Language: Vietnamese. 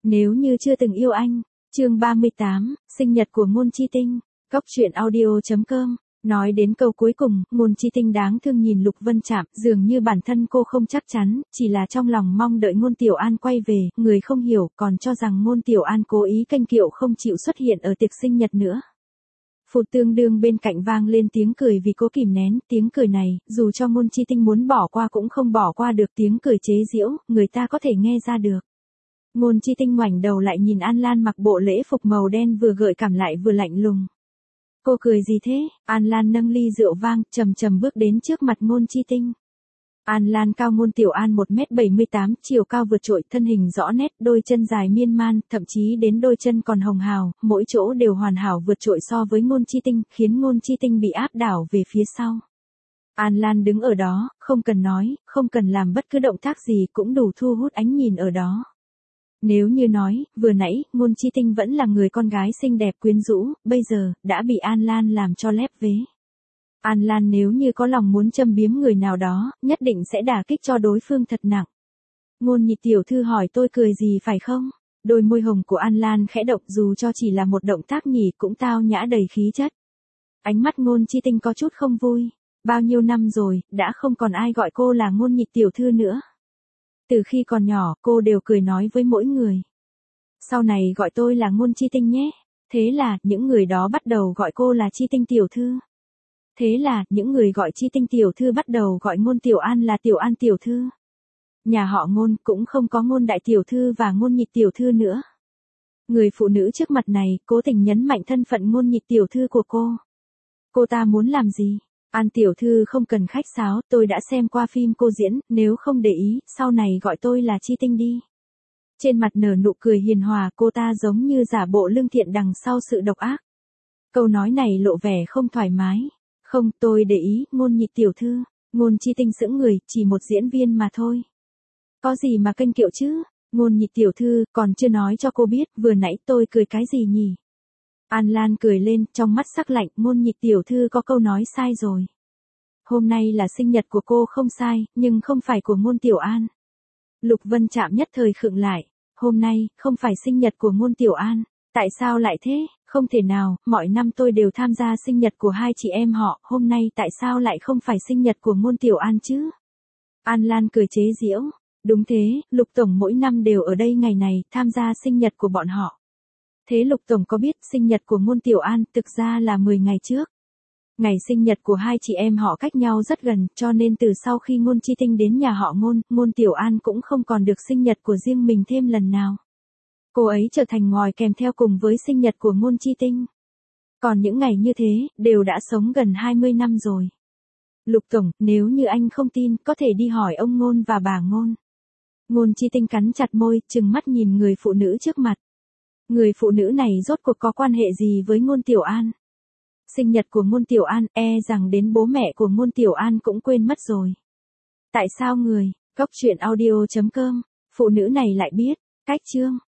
Nếu như chưa từng yêu anh. Chương 38, sinh nhật của Ngôn Chi Tinh. Góc truyện audio.com. Nói đến câu cuối cùng, Ngôn Chi Tinh đáng thương nhìn Lục Vân Trạm, dường như bản thân cô không chắc chắn, chỉ là trong lòng mong đợi Ngôn Tiểu An quay về, người không hiểu, còn cho rằng Ngôn Tiểu An cố ý canh kiệu không chịu xuất hiện ở tiệc sinh nhật nữa. Phụt tương đương bên cạnh vang lên tiếng cười vì cố kìm nén, tiếng cười này, dù cho Ngôn Chi Tinh muốn bỏ qua cũng không bỏ qua được, tiếng cười chế giễu, người ta có thể nghe ra được. Ngôn Chi Tinh ngoảnh đầu lại nhìn An Lan mặc bộ lễ phục màu đen vừa gợi cảm lại vừa lạnh lùng. Cô cười gì thế? An Lan nâng ly rượu vang, chậm chậm bước đến trước mặt Ngôn Chi Tinh. An Lan cao Ngôn Tiểu An 1m78, chiều cao vượt trội, thân hình rõ nét, đôi chân dài miên man, thậm chí đến đôi chân còn hồng hào, mỗi chỗ đều hoàn hảo vượt trội so với Ngôn Chi Tinh, khiến Ngôn Chi Tinh bị áp đảo về phía sau. An Lan đứng ở đó, không cần nói, không cần làm bất cứ động tác gì cũng đủ thu hút ánh nhìn ở đó. Nếu như nói, vừa nãy, Ngôn Chi Tinh vẫn là người con gái xinh đẹp quyến rũ, bây giờ, đã bị An Lan làm cho lép vế. An Lan nếu như có lòng muốn châm biếm người nào đó, nhất định sẽ đả kích cho đối phương thật nặng. Ngôn Nhị tiểu thư hỏi tôi cười gì phải không? Đôi môi hồng của An Lan khẽ động, dù cho chỉ là một động tác nhỉ cũng tao nhã đầy khí chất. Ánh mắt Ngôn Chi Tinh có chút không vui. Bao nhiêu năm rồi, đã không còn ai gọi cô là Ngôn Nhị tiểu thư nữa. Từ khi còn nhỏ, cô đều cười nói với mỗi người. Sau này gọi tôi là Ngôn Chi Tinh nhé. Thế là, những người đó bắt đầu gọi cô là Chi Tinh tiểu thư. Thế là, những người gọi Chi Tinh tiểu thư bắt đầu gọi Ngôn Tiểu An là Tiểu An tiểu thư. Nhà họ Ngôn cũng không có Ngôn đại tiểu thư và Ngôn Nhị tiểu thư nữa. Người phụ nữ trước mặt này, cố tình nhấn mạnh thân phận Ngôn Nhị tiểu thư của cô. Cô ta muốn làm gì? An tiểu thư không cần khách sáo, tôi đã xem qua phim cô diễn, nếu không để ý, sau này gọi tôi là Chi Tinh đi. Trên mặt nở nụ cười hiền hòa, cô ta giống như giả bộ lương thiện đằng sau sự độc ác. Câu nói này lộ vẻ không thoải mái. Không, tôi để ý, Ngôn Nhị tiểu thư. Ngôn Chi Tinh sững người, chỉ một diễn viên mà thôi. Có gì mà kênh kiệu chứ? Ngôn Nhị tiểu thư, còn chưa nói cho cô biết, vừa nãy tôi cười cái gì nhỉ? An Lan cười lên, trong mắt sắc lạnh, Ngôn Nhị tiểu thư có câu nói sai rồi. Hôm nay là sinh nhật của cô không sai, nhưng không phải của Ngôn Tiểu An. Lục Vân Trạm nhất thời khựng lại, hôm nay, không phải sinh nhật của Ngôn Tiểu An, tại sao lại thế? Không thể nào, mọi năm tôi đều tham gia sinh nhật của hai chị em họ, hôm nay tại sao lại không phải sinh nhật của Ngôn Tiểu An chứ? An Lan cười chế giễu, đúng thế, Lục Tổng mỗi năm đều ở đây ngày này, tham gia sinh nhật của bọn họ. Thế Lục Tổng có biết sinh nhật của Ngôn Tiểu An thực ra là 10 ngày trước. Ngày sinh nhật của hai chị em họ cách nhau rất gần, cho nên từ sau khi Ngôn Chi Tinh đến nhà họ Ngôn, Ngôn Tiểu An cũng không còn được sinh nhật của riêng mình thêm lần nào. Cô ấy trở thành ngòi kèm theo cùng với sinh nhật của Ngôn Chi Tinh. Còn những ngày như thế, đều đã sống gần 20 năm rồi. Lục Tổng, nếu như anh không tin, có thể đi hỏi ông Ngôn và bà Ngôn. Ngôn Chi Tinh cắn chặt môi, trừng mắt nhìn người phụ nữ trước mặt. Người phụ nữ này rốt cuộc có quan hệ gì với Ngôn Tiểu An? Sinh nhật của Ngôn Tiểu An, rằng đến bố mẹ của Ngôn Tiểu An cũng quên mất rồi. Tại sao người, góc truyện audio.com, phụ nữ này lại biết, cách chương.